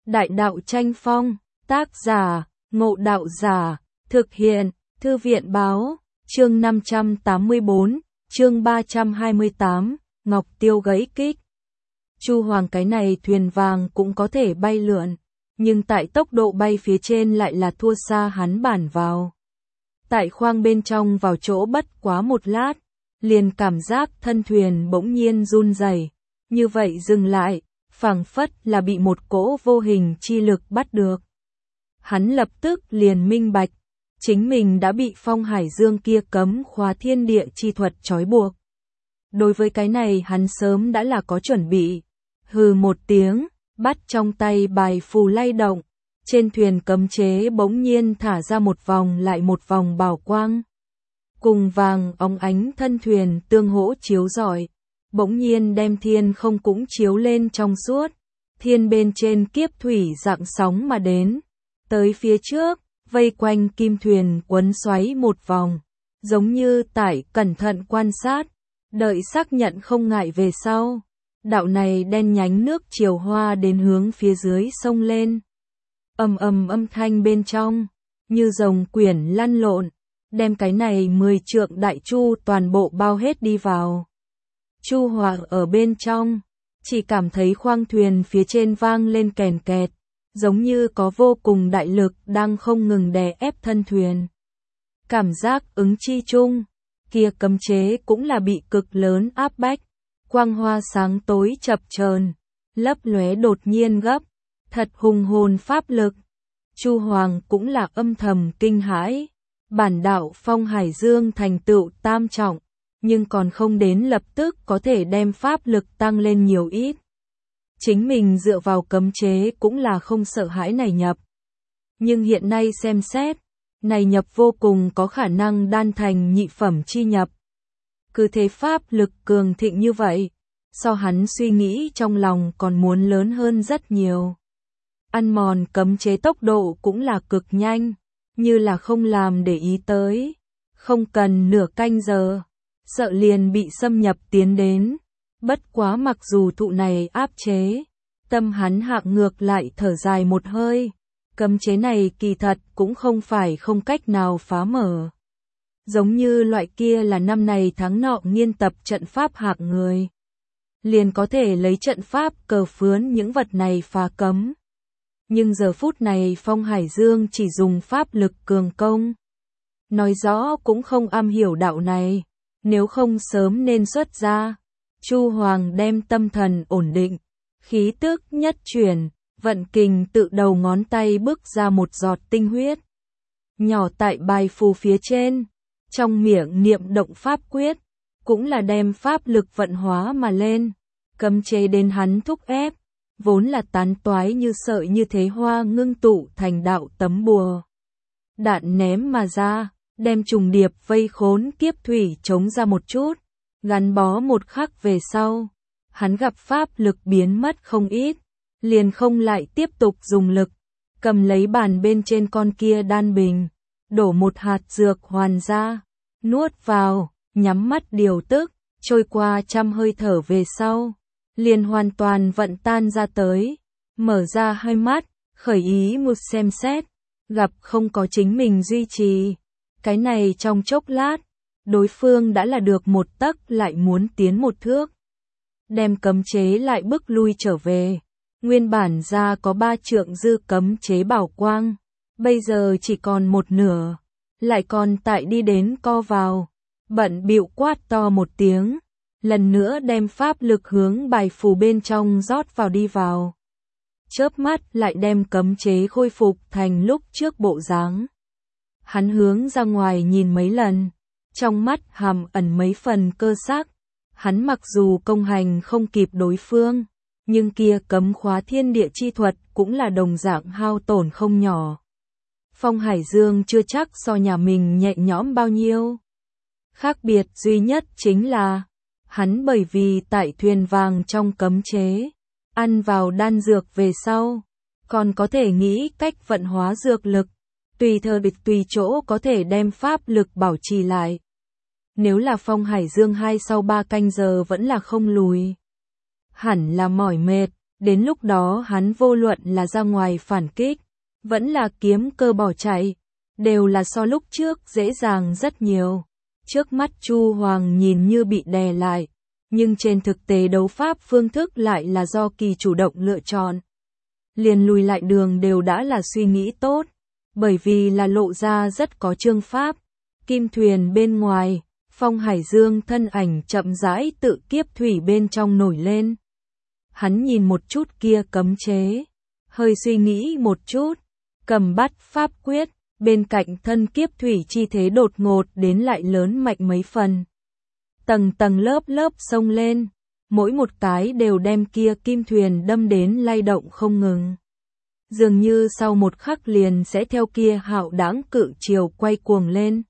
Đại đạo tranh phong, tác giả, Ngộ Đạo Giả, thực hiện, Thư viện báo, chương 584, chương 328, Ngọc Tiêu gãy kích. Chu Hoàng cái này thuyền vàng cũng có thể bay lượn, nhưng tại tốc độ bay phía trên lại là thua xa hắn bản vào. Tại khoang bên trong vào chỗ bất quá một lát, liền cảm giác thân thuyền bỗng nhiên run rẩy, như vậy dừng lại, phảng phất là bị một cỗ vô hình chi lực bắt được. Hắn lập tức liền minh bạch, chính mình đã bị Phong Hải Dương kia cấm khóa thiên địa chi thuật trói buộc. Đối với cái này hắn sớm đã là có chuẩn bị. Hừ một tiếng, bắt trong tay bài phù lay động, trên thuyền cấm chế bỗng nhiên thả ra một vòng lại một vòng bảo quang. Cùng vàng óng ánh thân thuyền tương hỗ chiếu rọi, bỗng nhiên đem thiên không cũng chiếu lên trong suốt, thiên bên trên kiếp thủy dạng sóng mà đến, tới phía trước, vây quanh kim thuyền quấn xoáy một vòng, giống như tại cẩn thận quan sát, đợi xác nhận không ngại về sau. Đạo này đen nhánh nước chiều hoa đến hướng phía dưới sông lên. Ầm ầm âm thanh bên trong, như rồng quyển lăn lộn, đem cái này 10 trượng đại chu toàn bộ bao hết đi vào. Chu Hoàng ở bên trong, chỉ cảm thấy khoang thuyền phía trên vang lên kèn kẹt, giống như có vô cùng đại lực đang không ngừng đè ép thân thuyền. Cảm giác ứng chi chung, kia cấm chế cũng là bị cực lớn áp bách. Quang hoa sáng tối chập chờn, lấp lóe đột nhiên gấp, thật hùng hồn pháp lực. Chu Hoàng cũng là âm thầm kinh hãi, bản đạo Phong Hải Dương thành tựu tam trọng, nhưng còn không đến lập tức có thể đem pháp lực tăng lên nhiều ít. Chính mình dựa vào cấm chế cũng là không sợ hãi này nhập. Nhưng hiện nay xem xét, này nhập vô cùng có khả năng đan thành nhị phẩm chi nhập. Cứ thế pháp lực cường thịnh như vậy, so hắn suy nghĩ trong lòng còn muốn lớn hơn rất nhiều. Ăn mòn cấm chế tốc độ cũng là cực nhanh, như là không làm để ý tới, không cần nửa canh giờ, sợ liền bị xâm nhập tiến đến. Bất quá mặc dù thụ này áp chế, tâm hắn hạng ngược lại thở dài một hơi, cấm chế này kỳ thật cũng không phải không cách nào phá mở. Giống như loại kia là năm này tháng nọ nghiên tập trận pháp hạng người, liền có thể lấy trận pháp cờ phướn những vật này phá cấm. Nhưng giờ phút này Phong Hải Dương chỉ dùng pháp lực cường công. Nói rõ cũng không am hiểu đạo này, nếu không sớm nên xuất ra. Chu Hoàng đem tâm thần ổn định, khí tức nhất chuyển, vận kình tự đầu ngón tay bước ra một giọt tinh huyết. Nhỏ tại bài phù phía trên, trong miệng niệm động pháp quyết, cũng là đem pháp lực vận hóa mà lên, cấm chế đến hắn thúc ép, vốn là tán toái như sợi như thế hoa ngưng tụ thành đạo tấm bùa. Đạn ném mà ra, đem trùng điệp vây khốn kiếp thủy chống ra một chút, gắn bó một khắc về sau, hắn gặp pháp lực biến mất không ít, liền không lại tiếp tục dùng lực, cầm lấy bàn bên trên con kia đan bình, đổ một hạt dược hoàn ra, nuốt vào, nhắm mắt điều tức, trôi qua 100 hơi thở về sau, liền hoàn toàn vận tan ra tới, mở ra hai mắt, khởi ý một xem xét, gặp không có chính mình duy trì. Cái này trong chốc lát, đối phương đã là được một tấc lại muốn tiến một thước. Đem cấm chế lại bước lui trở về, nguyên bản ra có 3 trượng dư cấm chế bảo quang, bây giờ chỉ còn một nửa, lại còn tại đi đến co vào, bận bịu quát to một tiếng, lần nữa đem pháp lực hướng bài phù bên trong rót vào đi vào. Chớp mắt lại đem cấm chế khôi phục thành lúc trước bộ dáng. Hắn hướng ra ngoài nhìn mấy lần, trong mắt hàm ẩn mấy phần cơ sắc. Hắn mặc dù công hành không kịp đối phương, nhưng kia cấm khóa thiên địa chi thuật cũng là đồng dạng hao tổn không nhỏ. Phong Hải Dương chưa chắc so nhà mình nhẹ nhõm bao nhiêu. Khác biệt duy nhất chính là, hắn bởi vì tại thuyền vàng trong cấm chế, ăn vào đan dược về sau, còn có thể nghĩ cách vận hóa dược lực, tùy thời tùy chỗ có thể đem pháp lực bảo trì lại. Nếu là Phong Hải Dương 2 sau 3 canh giờ vẫn là không lùi, hẳn là mỏi mệt, Đến lúc đó hắn vô luận là ra ngoài phản kích, vẫn là kiếm cơ bỏ chạy, đều là so lúc trước dễ dàng rất nhiều. Trước mắt Chu Hoàng nhìn như bị đè lại, nhưng trên thực tế đấu pháp phương thức lại là do Kỳ chủ động lựa chọn. Liền lùi lại đường đều đã là suy nghĩ tốt, bởi vì là lộ ra rất có chương pháp. Kim thuyền bên ngoài, Phong Hải Dương thân ảnh chậm rãi tự kiếp thủy bên trong nổi lên. Hắn nhìn một chút kia cấm chế, hơi suy nghĩ một chút, cầm bắt pháp quyết, bên cạnh thân kiếp thủy chi thế đột ngột đến lại lớn mạnh mấy phần. Tầng tầng lớp lớp xông lên, mỗi một cái đều đem kia kim thuyền đâm đến lay động không ngừng. Dường như sau một khắc liền sẽ theo kia hạo đãng cự chiều quay cuồng lên.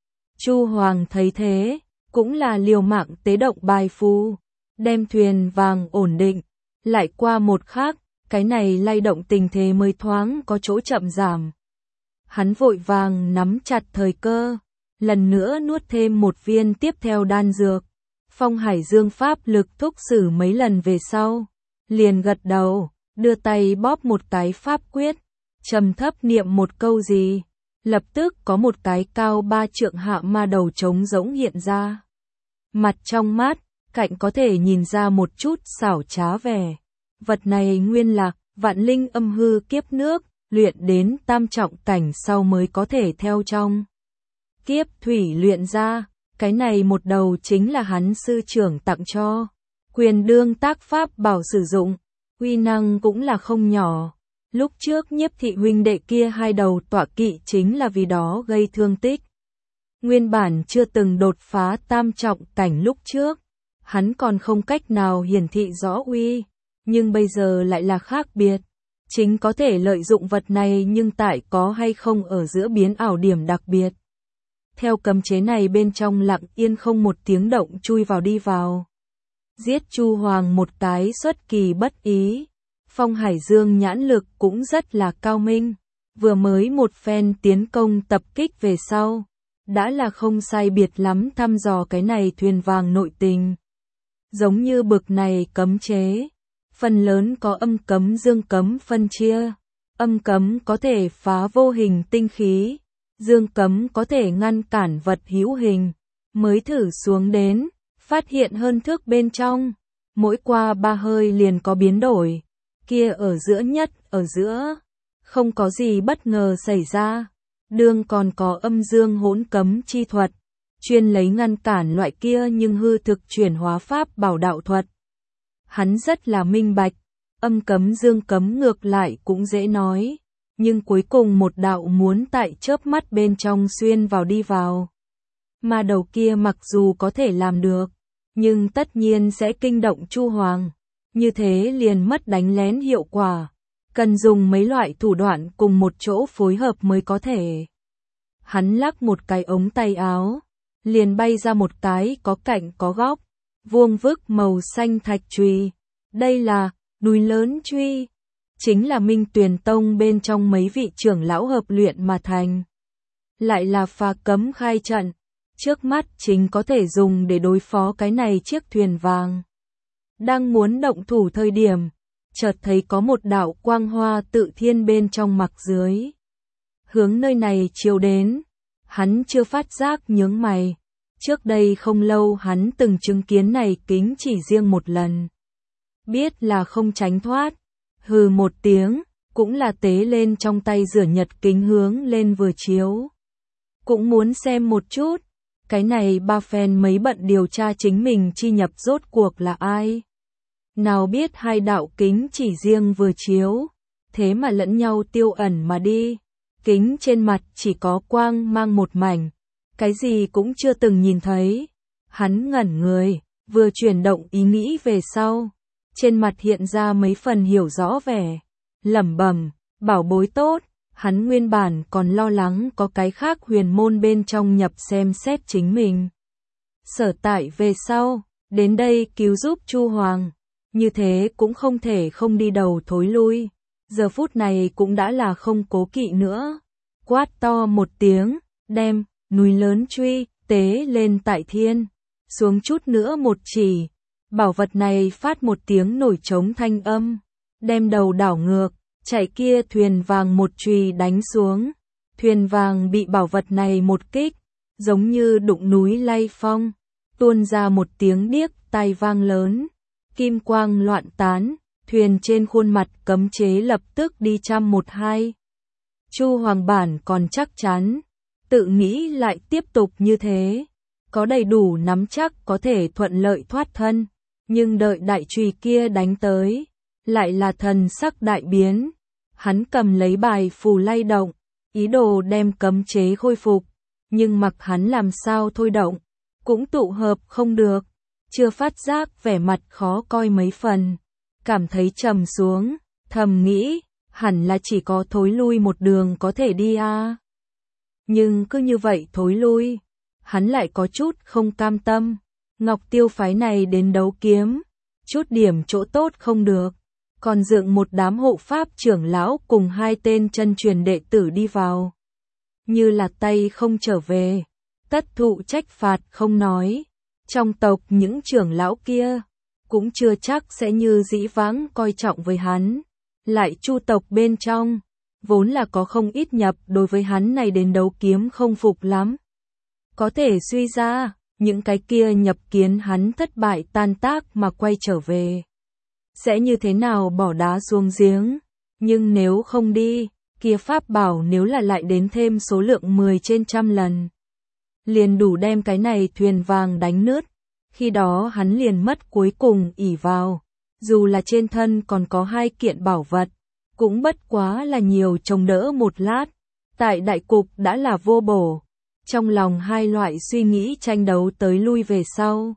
Chu Hoàng thấy thế, cũng là liều mạng tế động bài phù, đem thuyền vàng ổn định, lại qua một khắc, cái này lay động tình thế mới thoáng có chỗ chậm giảm. Hắn vội vàng nắm chặt thời cơ, lần nữa nuốt thêm một viên tiếp theo đan dược. Phong Hải Dương pháp lực thúc sử mấy lần về sau, liền gật đầu, đưa tay bóp một cái pháp quyết, trầm thấp niệm một câu gì, lập tức có một cái cao 3 trượng hạ ma đầu trống rỗng hiện ra. Mặt trong mát, cạnh có thể nhìn ra một chút xảo trá vẻ. Vật này nguyên là vạn linh âm hư kiếp nước, luyện đến tam trọng cảnh sau mới có thể theo trong kiếp thủy luyện ra. Cái này một đầu chính là hắn sư trưởng tặng cho. Quyền đương tác pháp bảo sử dụng, uy năng cũng là không nhỏ. Lúc trước Nhiếp thị huynh đệ kia hai đầu tọa kỵ chính là vì đó gây thương tích. Nguyên bản chưa từng đột phá tam trọng cảnh lúc trước, hắn còn không cách nào hiển thị rõ uy, nhưng bây giờ lại là khác biệt. Chính có thể lợi dụng vật này nhưng tại có hay không ở giữa biến ảo điểm đặc biệt. Theo cấm chế này bên trong lặng yên không một tiếng động chui vào đi vào. Giết Chu Hoàng một cái xuất kỳ bất ý. Phong Hải Dương nhãn lực cũng rất là cao minh. Vừa mới một phen tiến công tập kích về sau, đã là không sai biệt lắm thăm dò cái này thuyền vàng nội tình. Giống như bực này cấm chế, phần lớn có âm cấm dương cấm phân chia. Âm cấm có thể phá vô hình tinh khí, dương cấm có thể ngăn cản vật hữu hình. Mới thử xuống đến, phát hiện hơn thước bên trong, mỗi qua 3 hơi liền có biến đổi. Kia ở giữa nhất, ở giữa, không có gì bất ngờ xảy ra. Đương còn có âm dương hỗn cấm chi thuật, chuyên lấy ngăn cản loại kia nhưng hư thực chuyển hóa pháp bảo đạo thuật. Hắn rất là minh bạch, âm cấm dương cấm ngược lại cũng dễ nói, nhưng cuối cùng một đạo muốn tại chớp mắt bên trong xuyên vào đi vào. Mà đầu kia mặc dù có thể làm được, nhưng tất nhiên sẽ kinh động Chu Hoàng, như thế liền mất đánh lén hiệu quả, cần dùng mấy loại thủ đoạn cùng một chỗ phối hợp mới có thể. Hắn lắc một cái ống tay áo, liền bay ra một cái có cạnh có góc, vuông vức màu xanh thạch chùy. Đây là núi lớn truy, chính là Minh Tuyền Tông bên trong mấy vị trưởng lão hợp luyện mà thành. Lại là phá cấm khai trận, trước mắt chính có thể dùng để đối phó cái này chiếc thuyền vàng. Đang muốn động thủ thời điểm, chợt thấy có một đạo quang hoa tự thiên bên trong mặc dưới. Hướng nơi này chiếu đến, hắn chưa phát giác nhướng mày. Trước đây không lâu hắn từng chứng kiến này kính chỉ riêng một lần. Biết là không tránh thoát, hừ một tiếng, cũng là tế lên trong tay rửa nhật kính hướng lên vừa chiếu. Cũng muốn xem một chút, cái này ba phen mấy bận điều tra chính mình chi nhập rốt cuộc là ai. Nào biết hai đạo kính chỉ riêng vừa chiếu, thế mà lẫn nhau tiêu ẩn mà đi. Kính trên mặt chỉ có quang mang một mảnh, cái gì cũng chưa từng nhìn thấy. Hắn ngẩn người, vừa chuyển động ý nghĩ về sau, trên mặt hiện ra mấy phần hiểu rõ vẻ, lẩm bẩm, bảo bối tốt. Hắn nguyên bản còn lo lắng có cái khác huyền môn bên trong nhập xem xét chính mình. Sở tại về sau, đến đây cứu giúp Chu Hoàng, như thế cũng không thể không đi đầu thối lui. Giờ phút này cũng đã là không cố kỵ nữa. Quát to một tiếng, đem núi lớn truy tế lên tại thiên, xuống chút nữa một chỉ, bảo vật này phát một tiếng nổi trống thanh âm, đem đầu đảo ngược, chạy kia thuyền vàng một chùy đánh xuống. Thuyền vàng bị bảo vật này một kích, giống như đụng núi lay phong, tuôn ra một tiếng điếc tai vang lớn, kim quang loạn tán, thuyền trên khuôn mặt cấm chế lập tức đi 112. Chu Hoàng bản còn chắc chắn, tự nghĩ lại tiếp tục như thế, có đầy đủ nắm chắc có thể thuận lợi thoát thân, nhưng đợi đại chùy kia đánh tới, lại là thần sắc đại biến. Hắn cầm lấy bài phù lay động, ý đồ đem cấm chế khôi phục, nhưng mặc hắn làm sao thôi động, cũng tụ hợp không được, chưa phát giác vẻ mặt khó coi mấy phần, cảm thấy trầm xuống, thầm nghĩ, hẳn là chỉ có thối lui một đường có thể đi a. Nhưng cứ như vậy thối lui, hắn lại có chút không cam tâm, Ngọc Tiêu phái này đến đấu kiếm, chút điểm chỗ tốt không được, còn dựng một đám hộ pháp trưởng lão cùng 2 tên chân truyền đệ tử đi vào. Như là tay không trở về, tất thụ trách phạt không nói, trong tộc những trưởng lão kia, cũng chưa chắc sẽ như dĩ vãng coi trọng với hắn. Lại Chu tộc bên trong, vốn là có không ít nhập đối với hắn này đến đấu kiếm không phục lắm. Có thể suy ra, những cái kia nhập kiến hắn thất bại tan tác mà quay trở về. Sẽ như thế nào bỏ đá xuống giếng, nhưng nếu không đi, kia pháp bảo nếu là lại đến thêm số lượng 10 trên 100 lần. Liền đủ đem cái này thuyền vàng đánh nứt, khi đó hắn liền mất cuối cùng ỷ vào. Dù là trên thân còn có 2 kiện bảo vật, cũng bất quá là nhiều chống đỡ một lát, tại đại cục đã là vô bổ. Trong lòng hai loại suy nghĩ tranh đấu tới lui về sau.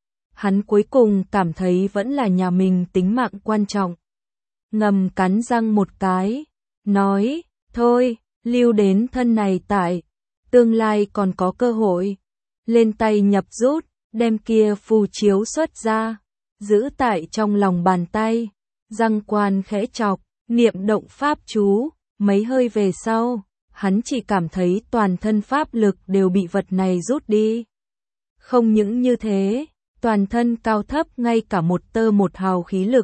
Hắn cuối cùng cảm thấy vẫn là nhà mình tính mạng quan trọng. Ngầm cắn răng một cái, nói, thôi, lưu đến thân này tại, tương lai còn có cơ hội. Lên tay nhập rút, đem kia phù chiếu xuất ra, giữ tại trong lòng bàn tay, răng quan khẽ chọc, niệm động pháp chú, mấy hơi về sau, hắn chỉ cảm thấy toàn thân pháp lực đều bị vật này rút đi. Không những như thế, toàn thân cao thấp ngay cả một tơ một hào khí lực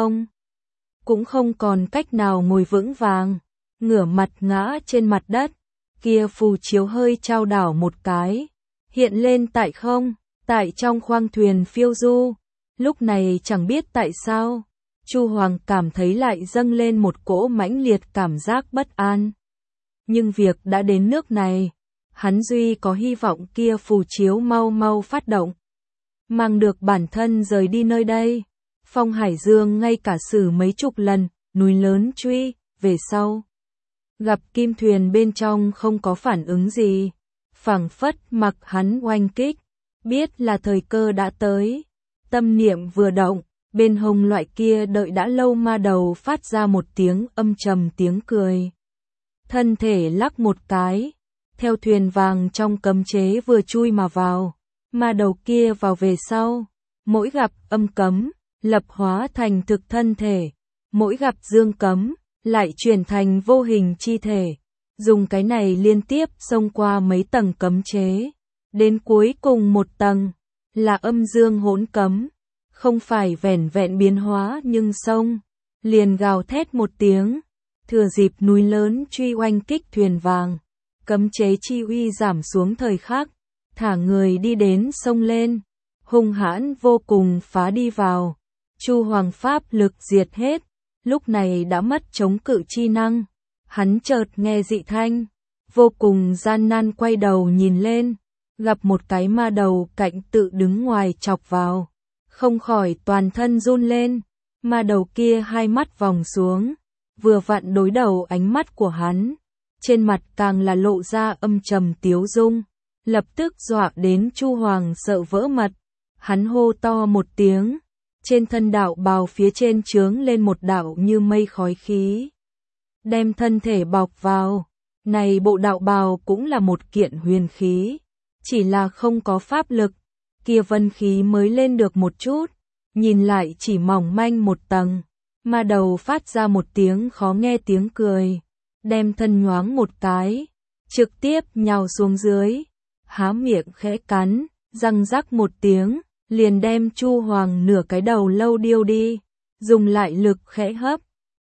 cũng không còn cách nào ngồi vững vàng, ngửa mặt ngã trên mặt đất, kia phù chiếu hơi trao đảo một cái, hiện lên tại không, tại trong khoang thuyền phiêu du. Lúc này chẳng biết tại sao, Chu Hoàng cảm thấy lại dâng lên một cỗ mãnh liệt cảm giác bất an. Nhưng việc đã đến nước này, hắn duy có hy vọng kia phù chiếu mau mau phát động, mang được bản thân rời đi nơi đây. Phong Hải Dương ngay cả xử mấy chục lần, núi lớn truy, về sau. Gặp kim thuyền bên trong không có phản ứng gì, phảng phất mặc hắn oanh kích, biết là thời cơ đã tới. Tâm niệm vừa động, bên hông loại kia đợi đã lâu ma đầu phát ra một tiếng âm trầm tiếng cười. Thân thể lắc một cái, theo thuyền vàng trong cấm chế vừa chui mà vào, ma đầu kia vào về sau, mỗi gặp âm cấm, lập hóa thành thực thân thể, mỗi gặp dương cấm, lại chuyển thành vô hình chi thể, dùng cái này liên tiếp xông qua mấy tầng cấm chế, đến cuối cùng một tầng, là âm dương hỗn cấm, không phải vẻn vẹn biến hóa nhưng xông, liền gào thét một tiếng, thừa dịp núi lớn truy oanh kích thuyền vàng, cấm chế chi uy giảm xuống thời khắc, thả người đi đến sông lên, hung hãn vô cùng phá đi vào. Chu Hoàng pháp lực diệt hết, lúc này đã mất chống cự chi năng, hắn chợt nghe dị thanh, vô cùng gian nan quay đầu nhìn lên, gặp một cái ma đầu cạnh tự đứng ngoài chọc vào, không khỏi toàn thân run lên, ma đầu kia hai mắt vòng xuống, vừa vặn đối đầu ánh mắt của hắn, trên mặt càng là lộ ra âm trầm tiếu dung, lập tức dọa đến Chu Hoàng sợ vỡ mật, hắn hô to một tiếng, trên thân đạo bào phía trên chướng lên một đạo như mây khói khí, đem thân thể bọc vào, này bộ đạo bào cũng là một kiện huyền khí, chỉ là không có pháp lực, kia vân khí mới lên được một chút, nhìn lại chỉ mỏng manh một tầng, ma đầu phát ra một tiếng khó nghe tiếng cười, đem thân nhoáng một cái, trực tiếp nhào xuống dưới, há miệng khẽ cắn, răng rắc một tiếng, liền đem Chu Hoàng nửa cái đầu lâu điêu đi, dùng lại lực khẽ hấp,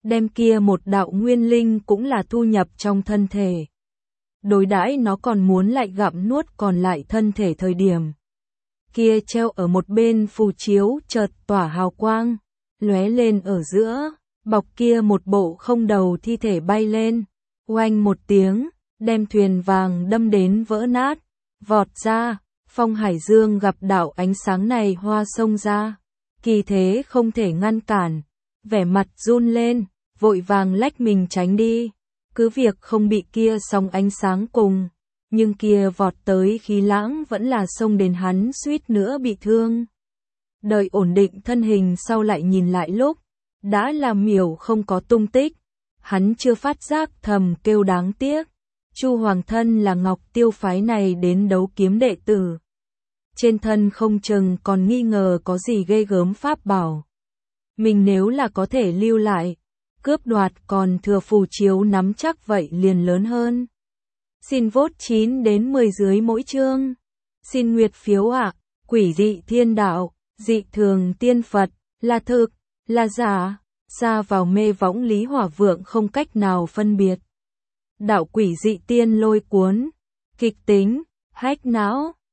đem kia một đạo nguyên linh cũng là thu nhập trong thân thể. Đối đãi nó còn muốn lại gặm nuốt còn lại thân thể thời điểm. Kia treo ở một bên phù chiếu chợt tỏa hào quang, lóe lên ở giữa, bọc kia một bộ không đầu thi thể bay lên, oanh một tiếng, đem thuyền vàng đâm đến vỡ nát, vọt ra, Phong Hải Dương gặp đạo ánh sáng này hoa sông ra, kỳ thế không thể ngăn cản, vẻ mặt run lên, vội vàng lách mình tránh đi, cứ việc không bị kia sóng ánh sáng cùng, nhưng kia vọt tới khí lãng vẫn là xông đến hắn suýt nữa bị thương. Đợi ổn định thân hình sau lại nhìn lại lúc, đã là miểu không có tung tích, hắn chưa phát giác thầm kêu đáng tiếc. Chu Hoàng thân là Ngọc Tiêu phái này đến đấu kiếm đệ tử. Trên thân không chừng còn nghi ngờ có gì ghê gớm pháp bảo. Mình nếu là có thể lưu lại, cướp đoạt còn thừa phù chiếu nắm chắc vậy liền lớn hơn. Xin vote 9 đến 10 dưới mỗi chương. Xin nguyệt phiếu ạ. Quỷ dị thiên đạo, dị thường tiên Phật, là thực, là giả, xa vào mê võng Lý Hỏa Vượng không cách nào phân biệt. Đạo quỷ dị tiên lôi cuốn, kịch tính, hách não.